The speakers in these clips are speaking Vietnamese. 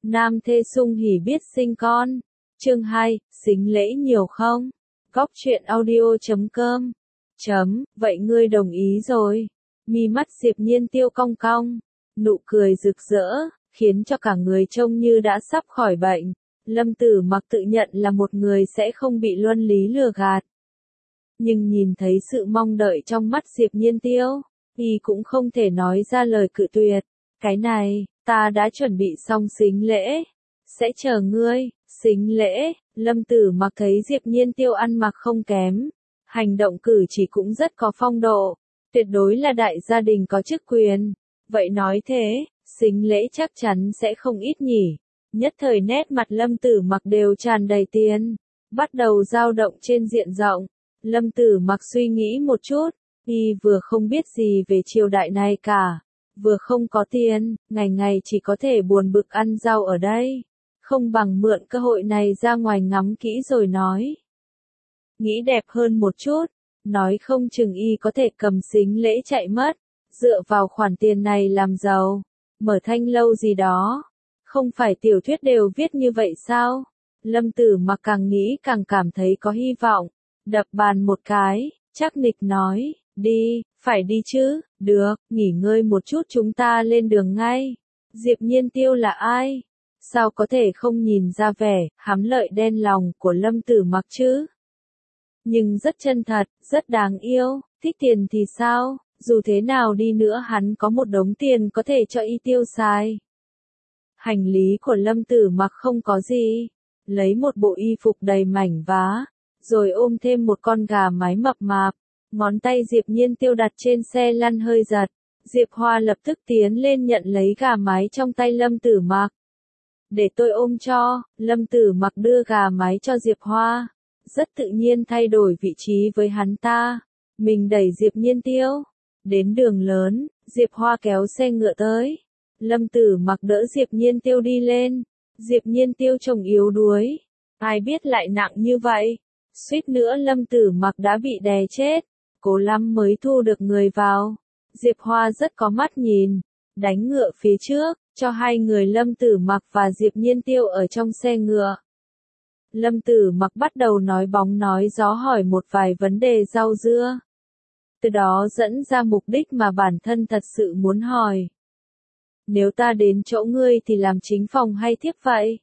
Nam thê sung hỉ biết sinh con. Chương 2, xính lễ nhiều không? Góc truyện audio.com. Vậy ngươi đồng ý rồi. Mi mắt Diệp Nhiên Tiêu cong cong, nụ cười rực rỡ, khiến cho cả người trông như đã sắp khỏi bệnh. Lâm Tử Mặc tự nhận là một người sẽ không bị luân lý lừa gạt. Nhưng nhìn thấy sự mong đợi trong mắt Diệp Nhiên Tiêu, y cũng không thể nói ra lời cự tuyệt. Cái này, ta đã chuẩn bị xong xính lễ. Sẽ chờ ngươi. Xính lễ. Lâm Tử Mặc thấy Diệp Nhiên Tiêu ăn mặc không kém. Hành động cử chỉ cũng rất có phong độ. Tuyệt đối là đại gia đình có chức quyền. Vậy nói thế, xính lễ chắc chắn sẽ không ít nhỉ. Nhất thời nét mặt Lâm Tử Mặc đều tràn đầy tiền. Bắt đầu dao động trên diện rộng. Lâm Tử Mặc suy nghĩ một chút. Y vừa không biết gì về triều đại này cả. Vừa không có tiền, ngày ngày chỉ có thể buồn bực ăn rau ở đây. Không bằng mượn cơ hội này ra ngoài ngắm kỹ rồi nói. Nghĩ đẹp hơn một chút, nói không chừng y có thể cầm xính lễ chạy mất. Dựa vào khoản tiền này làm giàu, mở thanh lâu gì đó. Không phải tiểu thuyết đều viết như vậy sao? Lâm Tử Mặc càng nghĩ càng cảm thấy có hy vọng. Đập bàn một cái, chắc nịch nói, đi, phải đi chứ, được, nghỉ ngơi một chút chúng ta lên đường ngay. Diệp Nhiên Tiêu là ai? Sao có thể không nhìn ra vẻ, hám lợi đen lòng của Lâm Tử Mặc chứ? Nhưng rất chân thật, rất đáng yêu, thích tiền thì sao, dù thế nào đi nữa hắn có một đống tiền có thể cho y tiêu xài. Hành lý của Lâm Tử Mặc không có gì, lấy một bộ y phục đầy mảnh vá, rồi ôm thêm một con gà mái mập mạp. Ngón tay Diệp Nhiên Tiêu đặt trên xe lăn hơi giật. Diệp Hoa lập tức tiến lên nhận lấy gà mái trong tay Lâm Tử Mặc. Để tôi ôm cho. Lâm Tử Mặc đưa gà mái cho Diệp Hoa. Rất tự nhiên thay đổi vị trí với hắn ta. Mình đẩy Diệp Nhiên Tiêu. Đến đường lớn, Diệp Hoa kéo xe ngựa tới. Lâm Tử Mặc đỡ Diệp Nhiên Tiêu đi lên. Diệp Nhiên Tiêu trông yếu đuối. Ai biết lại nặng như vậy. Suýt nữa Lâm Tử Mặc đã bị đè chết. Cố lắm mới thu được người vào. Diệp Hoa rất có mắt nhìn. Đánh ngựa phía trước, cho hai người Lâm Tử Mặc và Diệp Nhiên Tiêu ở trong xe ngựa. Lâm Tử Mặc bắt đầu nói bóng nói gió hỏi một vài vấn đề rau dưa. Từ đó dẫn ra mục đích mà bản thân thật sự muốn hỏi. Nếu ta đến chỗ ngươi thì làm chính phòng hay thiếp vậy?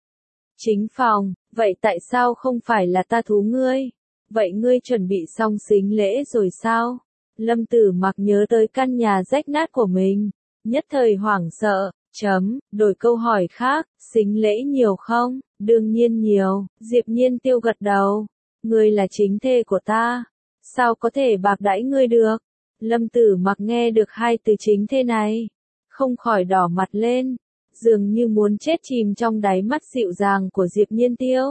Chính phòng, vậy tại sao không phải là ta thú ngươi? Vậy ngươi chuẩn bị xong xính lễ rồi sao? Lâm Tử Mặc nhớ tới căn nhà rách nát của mình. Nhất thời hoảng sợ, đổi câu hỏi khác, xính lễ nhiều không? Đương nhiên nhiều, Diệp Nhiên Tiêu gật đầu. Ngươi là chính thê của ta. Sao có thể bạc đãi ngươi được? Lâm Tử Mặc nghe được hai từ chính thê này. Không khỏi đỏ mặt lên. Dường như muốn chết chìm trong đáy mắt dịu dàng của Diệp Nhiên Tiêu.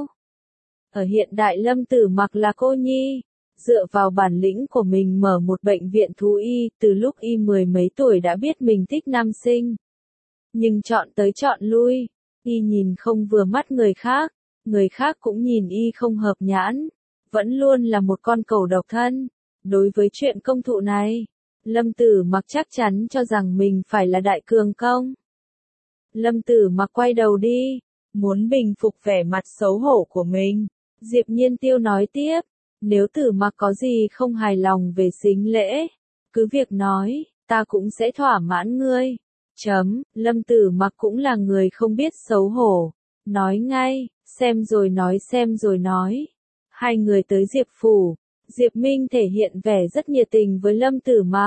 Ở hiện đại Lâm Tử Mặc là cô nhi, dựa vào bản lĩnh của mình mở một bệnh viện thú y, từ lúc y 10 mấy tuổi đã biết mình thích nam sinh. Nhưng chọn tới chọn lui, y nhìn không vừa mắt người khác cũng nhìn y không hợp nhãn, vẫn luôn là một con cẩu độc thân. Đối với chuyện công thụ này, Lâm Tử Mặc chắc chắn cho rằng mình phải là đại cường công. Lâm Tử Mặc quay đầu đi, muốn bình phục vẻ mặt xấu hổ của mình. Diệp Nhiên Tiêu nói tiếp, nếu Tử Mặc có gì không hài lòng về xính lễ, cứ việc nói, ta cũng sẽ thỏa mãn ngươi. Lâm Tử Mặc cũng là người không biết xấu hổ, nói ngay, xem rồi nói. Hai người tới Diệp phủ, Diệp Minh thể hiện vẻ rất nhiệt tình với Lâm Tử Mặc.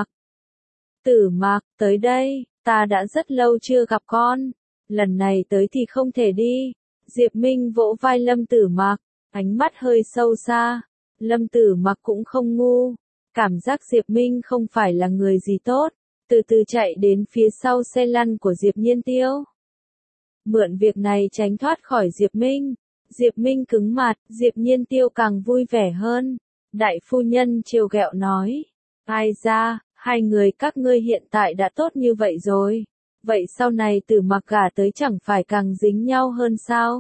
Tử Mặc, tới đây, ta đã rất lâu chưa gặp con, lần này tới thì không thể đi. Diệp Minh vỗ vai Lâm Tử Mặc, ánh mắt hơi sâu xa. Lâm Tử Mặc cũng không ngu, cảm giác Diệp Minh không phải là người gì tốt, từ từ chạy đến phía sau xe lăn của Diệp Nhiên Tiêu. Mượn việc này tránh thoát khỏi Diệp Minh. Diệp Minh cứng mặt, Diệp Nhiên Tiêu càng vui vẻ hơn. Đại phu nhân trêu ghẹo nói, ai ra, hai người các ngươi hiện tại đã tốt như vậy rồi, vậy sau này Tử Mặc gả tới chẳng phải càng dính nhau hơn sao?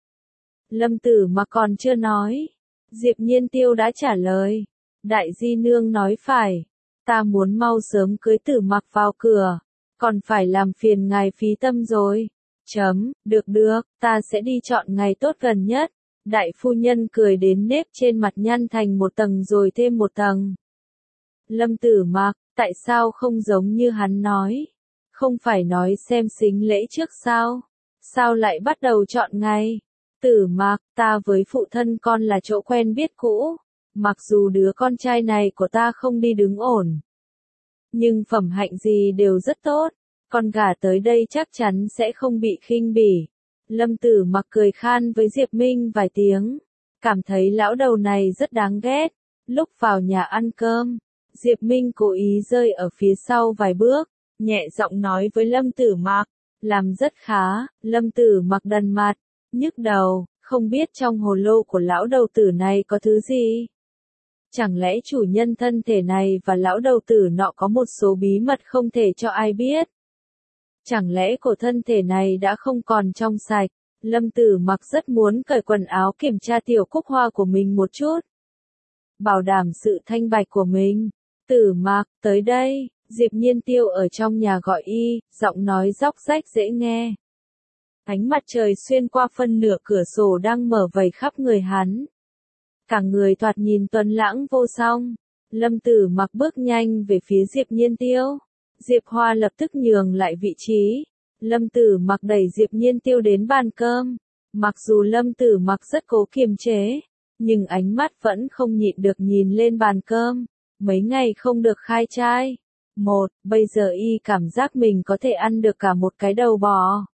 Lâm Tử Mặc còn chưa nói, Diệp Nhiên Tiêu đã trả lời, đại di nương nói phải, ta muốn mau sớm cưới Tử Mặc vào cửa, còn phải làm phiền ngài phí tâm rồi. Được được, ta sẽ đi chọn ngày tốt gần nhất. Đại phu nhân cười đến nếp trên mặt nhăn thành một tầng rồi thêm một tầng. Lâm Tử Mặc, tại sao không giống như hắn nói? Không phải nói xem sính lễ trước sao? Sao lại bắt đầu chọn ngày? Tử Mặc, ta với phụ thân con là chỗ quen biết cũ. Mặc dù đứa con trai này của ta không đi đứng ổn, nhưng phẩm hạnh gì đều rất tốt. Con gả tới đây chắc chắn sẽ không bị khinh bỉ. Lâm Tử Mặc cười khan với Diệp Minh vài tiếng. Cảm thấy lão đầu này rất đáng ghét. Lúc vào nhà ăn cơm, Diệp Minh cố ý rơi ở phía sau vài bước, nhẹ giọng nói với Lâm Tử Mặc. Làm rất khá. Lâm Tử Mặc đần mặt, nhức đầu, không biết trong hồ lô của lão đầu tử này có thứ gì. Chẳng lẽ chủ nhân thân thể này và lão đầu tử nọ có một số bí mật không thể cho ai biết? Chẳng lẽ của thân thể này đã không còn trong sạch? Lâm Tử Mặc rất muốn cởi quần áo kiểm tra tiểu cúc hoa của mình một chút. Bảo đảm sự thanh bạch của mình. Tử Mặc, tới đây. Diệp Nhiên Tiêu ở trong nhà gọi y, giọng nói róc rách dễ nghe. Ánh mặt trời xuyên qua phân nửa cửa sổ đang mở vẩy khắp người hắn. Cả người thoạt nhìn tuấn lãng vô song. Lâm Tử Mặc bước nhanh về phía Diệp Nhiên Tiêu. Diệp Hoa lập tức nhường lại vị trí. Lâm Tử Mặc đẩy Diệp Nhiên Tiêu đến bàn cơm. Mặc dù Lâm Tử Mặc rất cố kiềm chế, nhưng ánh mắt vẫn không nhịn được nhìn lên bàn cơm. Mấy ngày không được khai trai. Bây giờ y cảm giác mình có thể ăn được cả một cái đầu bò.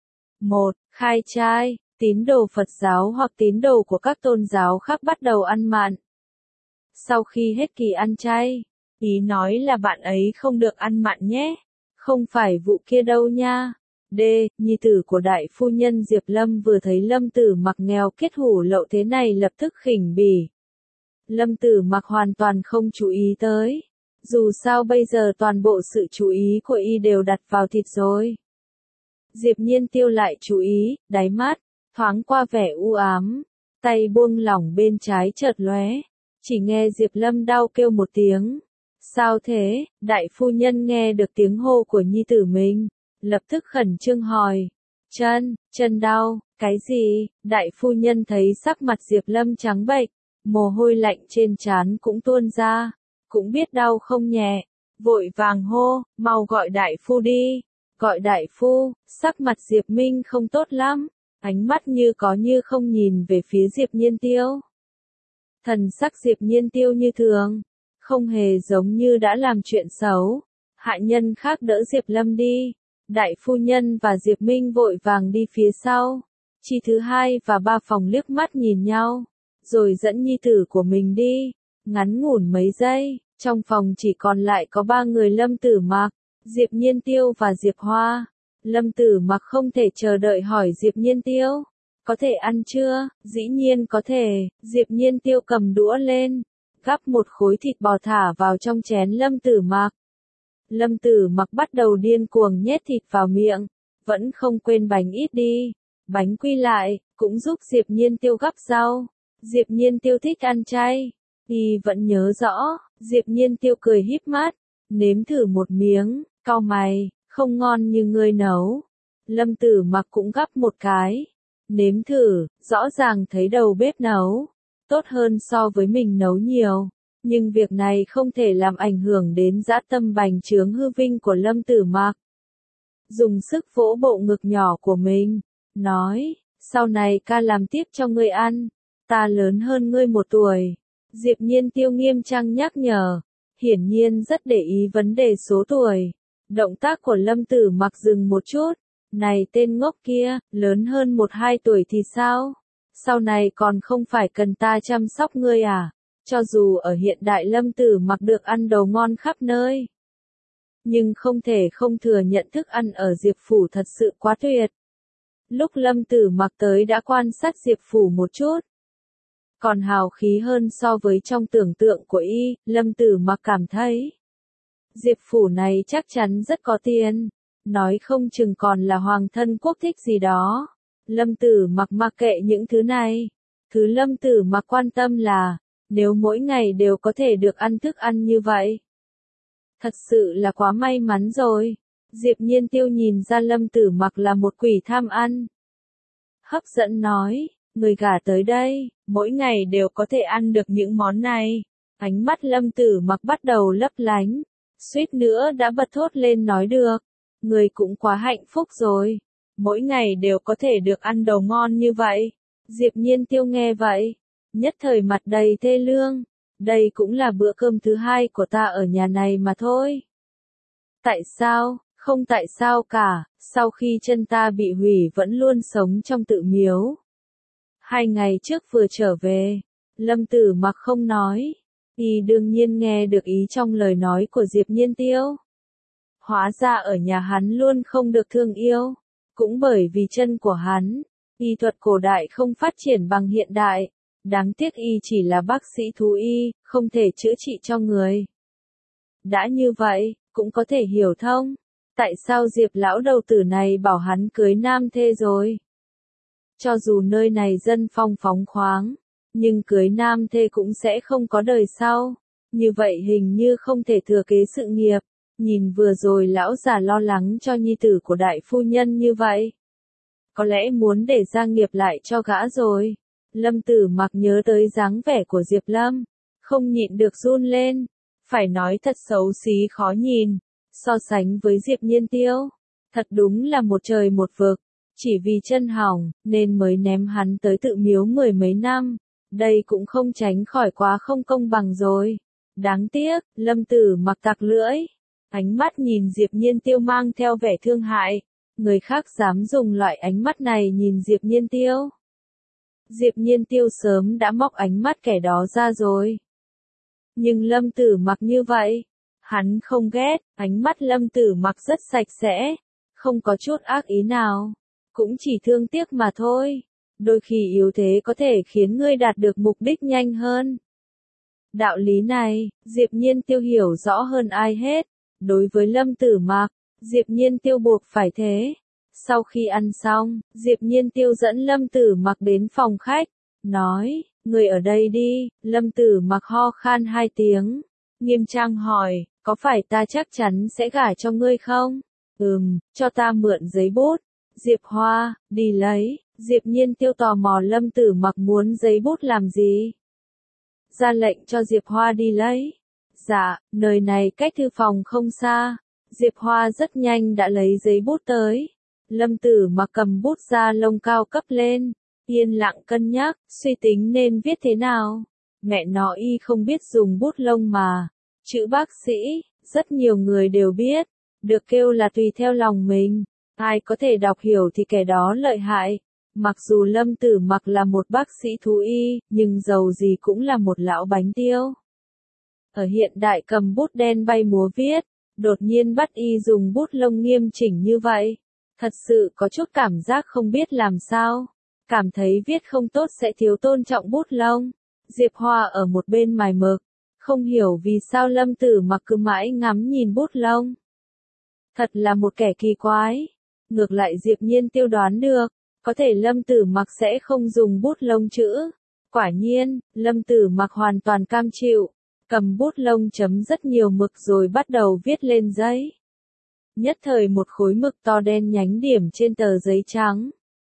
Khai trai, tín đồ Phật giáo hoặc tín đồ của các tôn giáo khác bắt đầu ăn mặn. Sau khi hết kỳ ăn chay, ý nói là bạn ấy không được ăn mặn nhé. Không phải vụ kia đâu nha. Nhi tử của đại phu nhân Diệp Lâm vừa thấy Lâm Tử Mặc nghèo kết hủ lậu thế này lập tức khỉnh bỉ. Lâm Tử Mặc hoàn toàn không chú ý tới. Dù sao bây giờ toàn bộ sự chú ý của y đều đặt vào thịt rồi. Diệp Nhiên Tiêu lại chú ý, đáy mắt thoáng qua vẻ u ám, tay buông lỏng bên trái chợt lóe, chỉ nghe Diệp Lâm đau kêu một tiếng. Sao thế? Đại phu nhân nghe được tiếng hô của nhi tử mình, lập tức khẩn trương hỏi. Chân đau, cái gì? Đại phu nhân thấy sắc mặt Diệp Lâm trắng bệch, mồ hôi lạnh trên trán cũng tuôn ra, cũng biết đau không nhẹ, vội vàng hô, mau gọi đại phu đi. Gọi đại phu, sắc mặt Diệp Minh không tốt lắm, ánh mắt như có như không nhìn về phía Diệp Nhiên Tiêu. Thần sắc Diệp Nhiên Tiêu như thường, không hề giống như đã làm chuyện xấu. Hạ nhân khác đỡ Diệp Lâm đi, đại phu nhân và Diệp Minh vội vàng đi phía sau. Chi thứ hai và ba phòng liếc mắt nhìn nhau, rồi dẫn nhi tử của mình đi. Ngắn ngủn mấy giây, trong phòng chỉ còn lại có ba người Lâm Tử Mặc, Diệp Nhiên Tiêu và Diệp Hoa. Lâm Tử Mặc không thể chờ đợi hỏi Diệp Nhiên Tiêu, có thể ăn chưa? Dĩ nhiên có thể. Diệp Nhiên Tiêu cầm đũa lên, gắp một khối thịt bò thả vào trong chén Lâm Tử Mặc. Lâm Tử Mặc bắt đầu điên cuồng nhét thịt vào miệng, vẫn không quên bánh ít đi. Bánh quy lại, cũng giúp Diệp Nhiên Tiêu gắp rau. Diệp Nhiên Tiêu thích ăn chay, y vẫn nhớ rõ. Diệp Nhiên Tiêu cười híp mắt, nếm thử một miếng, cau mày, không ngon như ngươi nấu. Lâm Tử Mặc cũng gắp một cái, nếm thử, rõ ràng thấy đầu bếp nấu tốt hơn so với mình nấu nhiều, nhưng việc này không thể làm ảnh hưởng đến dã tâm bành trướng hư vinh của Lâm Tử Mặc. Dùng sức vỗ bộ ngực nhỏ của mình, nói, sau này ca làm tiếp cho ngươi ăn, ta lớn hơn ngươi 1 tuổi. Diệp Nhiên Tiêu nghiêm trang nhắc nhở, hiển nhiên rất để ý vấn đề số tuổi. Động tác của Lâm Tử Mặc dừng một chút, này tên ngốc kia, lớn hơn 1-2 tuổi thì sao? Sau này còn không phải cần ta chăm sóc ngươi à? Cho dù ở hiện đại Lâm Tử Mặc được ăn đồ ngon khắp nơi, nhưng không thể không thừa nhận thức ăn ở Diệp Phủ thật sự quá tuyệt. Lúc Lâm Tử Mặc tới đã quan sát Diệp Phủ một chút, còn hào khí hơn so với trong tưởng tượng của y. Lâm Tử Mặc cảm thấy Diệp Phủ này chắc chắn rất có tiền, nói không chừng còn là hoàng thân quốc thích gì đó. Lâm Tử Mặc mặc kệ những thứ này, thứ Lâm Tử Mặc quan tâm là, nếu mỗi ngày đều có thể được ăn thức ăn như vậy, thật sự là quá may mắn rồi. Diệp Nhiên Tiêu nhìn ra Lâm Tử Mặc là một quỷ tham ăn. Hấp dẫn nói, người gả tới đây, mỗi ngày đều có thể ăn được những món này. Ánh mắt Lâm Tử Mặc bắt đầu lấp lánh, suýt nữa đã bật thốt lên nói được. Người cũng quá hạnh phúc rồi, mỗi ngày đều có thể được ăn đồ ngon như vậy. Diệp Nhiên Tiêu nghe vậy, nhất thời mặt đầy thê lương. Đây cũng là bữa cơm thứ hai của ta ở nhà này mà thôi. Tại sao? Không tại sao cả, sau khi chân ta bị hủy vẫn luôn sống trong tự miếu. 2 ngày trước vừa trở về, Lâm Tử Mặc không nói. Y đương nhiên nghe được ý trong lời nói của Diệp Nhiên Tiêu. Hóa ra ở nhà hắn luôn không được thương yêu. Cũng bởi vì chân của hắn, y thuật cổ đại không phát triển bằng hiện đại. Đáng tiếc y chỉ là bác sĩ thú y, không thể chữa trị cho người. Đã như vậy, cũng có thể hiểu thông. Tại sao Diệp lão đầu tử này bảo hắn cưới nam thê rồi? Cho dù nơi này dân phong phóng khoáng, nhưng cưới nam thê cũng sẽ không có đời sau. Như vậy hình như không thể thừa kế sự nghiệp. Nhìn vừa rồi lão già lo lắng cho nhi tử của đại phu nhân như vậy. Có lẽ muốn để gia nghiệp lại cho gã rồi. Lâm Tử Mặc nhớ tới dáng vẻ của Diệp Lâm, không nhịn được run lên. Phải nói thật xấu xí khó nhìn. So sánh với Diệp Nhiên Tiêu, thật đúng là một trời một vực. Chỉ vì chân hỏng, nên mới ném hắn tới tự miếu 10 mấy năm. Đây cũng không tránh khỏi quá không công bằng rồi. Đáng tiếc, Lâm Tử Mặc tặc lưỡi. Ánh mắt nhìn Diệp Nhiên Tiêu mang theo vẻ thương hại. Người khác dám dùng loại ánh mắt này nhìn Diệp Nhiên Tiêu. Diệp Nhiên Tiêu sớm đã móc ánh mắt kẻ đó ra rồi. Nhưng Lâm Tử Mặc như vậy, hắn không ghét, ánh mắt Lâm Tử Mặc rất sạch sẽ, không có chút ác ý nào, cũng chỉ thương tiếc mà thôi. Đôi khi yếu thế có thể khiến ngươi đạt được mục đích nhanh hơn. Đạo lý này, Diệp Nhiên Tiêu hiểu rõ hơn ai hết. Đối với Lâm Tử Mặc, Diệp Nhiên Tiêu buộc phải thế. Sau khi ăn xong, Diệp Nhiên Tiêu dẫn Lâm Tử Mặc đến phòng khách, nói, người ở đây đi. Lâm Tử Mặc ho khan 2 tiếng, nghiêm trang hỏi, có phải ta chắc chắn sẽ gả cho ngươi không? Cho ta mượn giấy bút. Diệp Hoa, đi lấy. Diệp Nhiên Tiêu tò mò Lâm Tử Mặc muốn giấy bút làm gì? Ra lệnh cho Diệp Hoa đi lấy. Dạ, nơi này cách thư phòng không xa. Diệp Hoa rất nhanh đã lấy giấy bút tới. Lâm Tử Mặc cầm bút da lông cao cấp lên, yên lặng cân nhắc, suy tính nên viết thế nào. Mẹ nó y không biết dùng bút lông mà. Chữ bác sĩ, rất nhiều người đều biết, được kêu là tùy theo lòng mình. Ai có thể đọc hiểu thì kẻ đó lợi hại. Mặc dù Lâm Tử Mặc là một bác sĩ thú y, nhưng dầu gì cũng là một lão bánh tiêu. Ở hiện đại cầm bút đen bay múa viết, đột nhiên bắt y dùng bút lông nghiêm chỉnh như vậy. Thật sự có chút cảm giác không biết làm sao. Cảm thấy viết không tốt sẽ thiếu tôn trọng bút lông. Diệp Hoa ở một bên mài mực, không hiểu vì sao Lâm Tử Mặc cứ mãi ngắm nhìn bút lông. Thật là một kẻ kỳ quái. Ngược lại Diệp Nhiên Tiêu đoán được, có thể Lâm Tử Mặc sẽ không dùng bút lông chữ. Quả nhiên, Lâm Tử Mặc hoàn toàn cam chịu, cầm bút lông chấm rất nhiều mực rồi bắt đầu viết lên giấy. Nhất thời một khối mực to đen nhánh điểm trên tờ giấy trắng.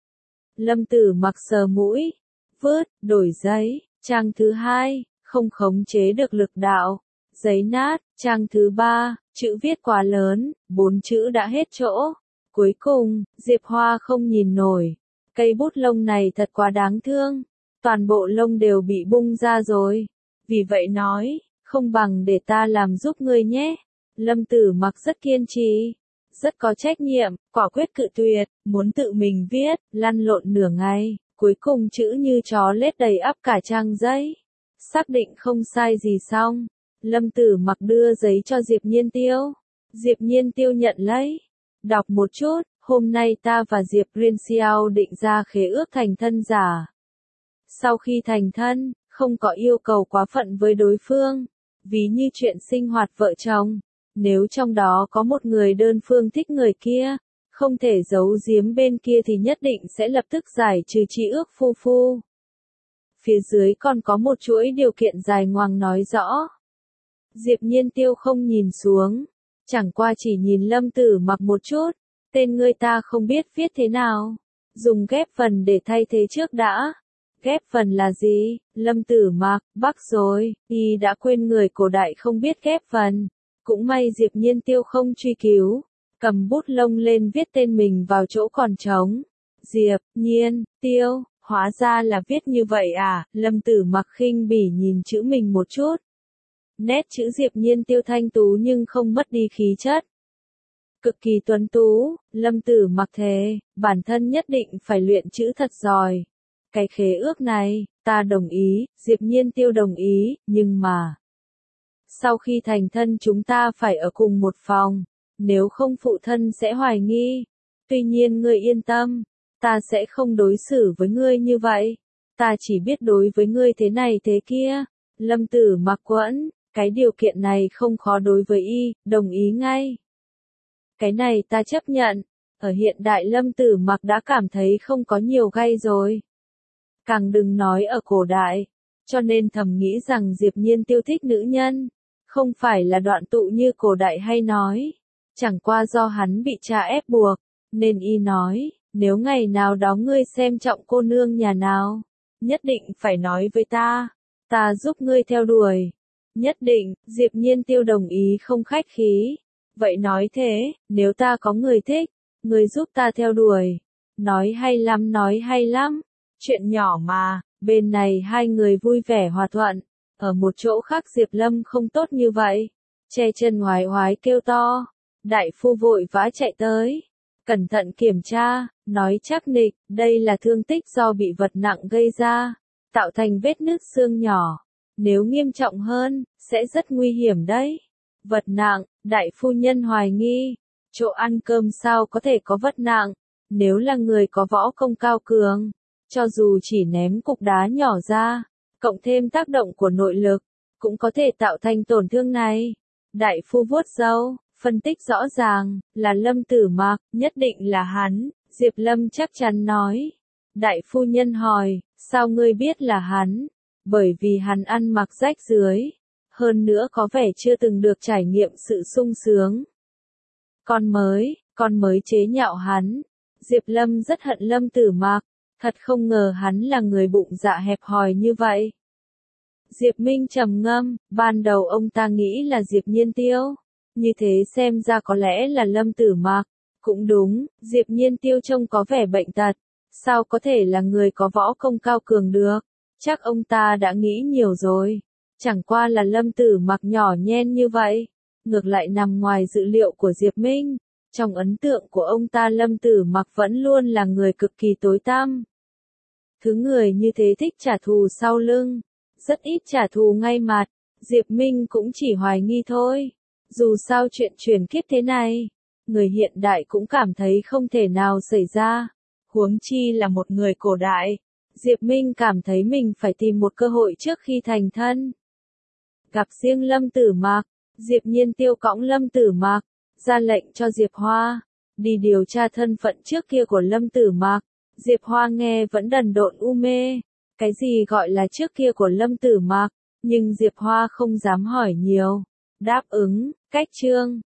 Lâm Tử Mặc sờ mũi, vứt, đổi giấy. Trang thứ 2, không khống chế được lực đạo. Giấy nát. Trang thứ 3, chữ viết quá lớn, 4 chữ đã hết chỗ. Cuối cùng, Diệp Hoa không nhìn nổi. Cây bút lông này thật quá đáng thương. Toàn bộ lông đều bị bung ra rồi. Vì vậy nói, không bằng để ta làm giúp ngươi nhé. Lâm Tử Mặc rất kiên trì, rất có trách nhiệm, quả quyết cự tuyệt, muốn tự mình viết, lăn lộn nửa ngày, cuối cùng chữ như chó lết đầy ắp cả trang giấy. Xác định không sai gì xong, Lâm Tử Mặc đưa giấy cho Diệp Nhiên Tiêu. Diệp Nhiên Tiêu nhận lấy, đọc một chút, hôm nay ta và Diệp Riêng Xiao định ra khế ước thành thân giả. Sau khi thành thân, không có yêu cầu quá phận với đối phương, ví như chuyện sinh hoạt vợ chồng. Nếu trong đó có một người đơn phương thích người kia, không thể giấu giếm bên kia thì nhất định sẽ lập tức giải trừ chi ước phu phu. Phía dưới còn có một chuỗi điều kiện dài ngoằng nói rõ. Diệp Nhiên Tiêu không nhìn xuống, Chẳng qua chỉ nhìn Lâm Tử Mặc một chút, tên ngươi ta không biết viết thế nào. Dùng ghép phần để thay thế trước đã. Ghép phần là gì? Lâm Tử Mặc, bắc rồi, y đã quên người cổ đại không biết ghép phần. Cũng may Diệp Nhiên Tiêu không truy cứu, cầm bút lông lên viết tên mình vào chỗ còn trống. Diệp Nhiên Tiêu, hóa ra là viết như vậy à? Lâm Tử Mặc khinh bỉ nhìn chữ mình một chút. Nét chữ Diệp Nhiên Tiêu thanh tú nhưng không mất đi khí chất. Cực kỳ tuấn tú, Lâm Tử Mặc thề, bản thân nhất định phải luyện chữ thật giỏi. Cái khế ước này, ta đồng ý, Diệp Nhiên Tiêu đồng ý, nhưng mà sau khi thành thân chúng ta phải ở cùng một phòng, nếu không phụ thân sẽ hoài nghi. Tuy nhiên ngươi yên tâm, ta sẽ không đối xử với ngươi như vậy. Ta chỉ biết đối với ngươi thế này thế kia. Lâm Tử Mặc quẫn, cái điều kiện này không khó đối với y, đồng ý ngay. Cái này ta chấp nhận. Ở hiện đại Lâm Tử Mặc đã cảm thấy không có nhiều gay rồi. Càng đừng nói ở cổ đại. Cho nên thầm nghĩ rằng Diệp Nhiên Tiêu thích nữ nhân. Không phải là đoạn tụ như cổ đại hay nói. Chẳng qua do hắn bị cha ép buộc. Nên y nói, nếu ngày nào đó ngươi xem trọng cô nương nhà nào, nhất định phải nói với ta. Ta giúp ngươi theo đuổi. Nhất định, Diệp Nhiên Tiêu đồng ý không khách khí. Vậy nói thế, nếu ta có người thích, ngươi giúp ta theo đuổi. Nói hay lắm, nói hay lắm. Chuyện nhỏ mà, bên này hai người vui vẻ hòa thuận. Ở một chỗ khác Diệp Lâm không tốt như vậy. Che chân ngoái oái kêu to. Đại phu vội vã chạy tới. Cẩn thận kiểm tra, nói chắc nịch, đây là thương tích do bị vật nặng gây ra. Tạo thành vết nứt xương nhỏ. Nếu nghiêm trọng hơn, sẽ rất nguy hiểm đấy. Vật nặng, đại phu nhân hoài nghi. Chỗ ăn cơm sao có thể có vật nặng? Nếu là người có võ công cao cường, cho dù chỉ ném cục đá nhỏ ra, cộng thêm tác động của nội lực, cũng có thể tạo thành tổn thương này. Đại phu vuốt râu, phân tích rõ ràng, là Lâm Tử Mặc, nhất định là hắn. Diệp Lâm chắc chắn nói. Đại phu nhân hỏi, sao ngươi biết là hắn? Bởi vì hắn ăn mặc rách rưới. Hơn nữa có vẻ chưa từng được trải nghiệm sự sung sướng. Con mới chế nhạo hắn. Diệp Lâm rất hận Lâm Tử Mặc. Thật không ngờ hắn là người bụng dạ hẹp hòi như vậy. Diệp Minh trầm ngâm, ban đầu ông ta nghĩ là Diệp Nhiên Tiêu. Như thế xem ra có lẽ là Lâm Tử Mặc. Cũng đúng, Diệp Nhiên Tiêu trông có vẻ bệnh tật. Sao có thể là người có võ công cao cường được? Chắc ông ta đã nghĩ nhiều rồi. Chẳng qua là Lâm Tử Mặc nhỏ nhen như vậy. Ngược lại nằm ngoài dự liệu của Diệp Minh. Trong ấn tượng của ông ta Lâm Tử Mặc vẫn luôn là người cực kỳ tối tăm. Thứ người như thế thích trả thù sau lưng. Rất ít trả thù ngay mặt. Diệp Minh cũng chỉ hoài nghi thôi. Dù sao chuyện chuyển kiếp thế này, người hiện đại cũng cảm thấy không thể nào xảy ra. Huống chi là một người cổ đại. Diệp Minh cảm thấy mình phải tìm một cơ hội trước khi thành thân. Gặp riêng Lâm Tử Mặc, Diệp Nhiên Tiêu cõng Lâm Tử Mặc, ra lệnh cho Diệp Hoa đi điều tra thân phận trước kia của Lâm Tử Mặc. Diệp Hoa nghe vẫn đần độn u mê. Cái gì gọi là trước kia của Lâm Tử Mặc? Nhưng Diệp Hoa không dám hỏi nhiều. Đáp ứng, cách chương.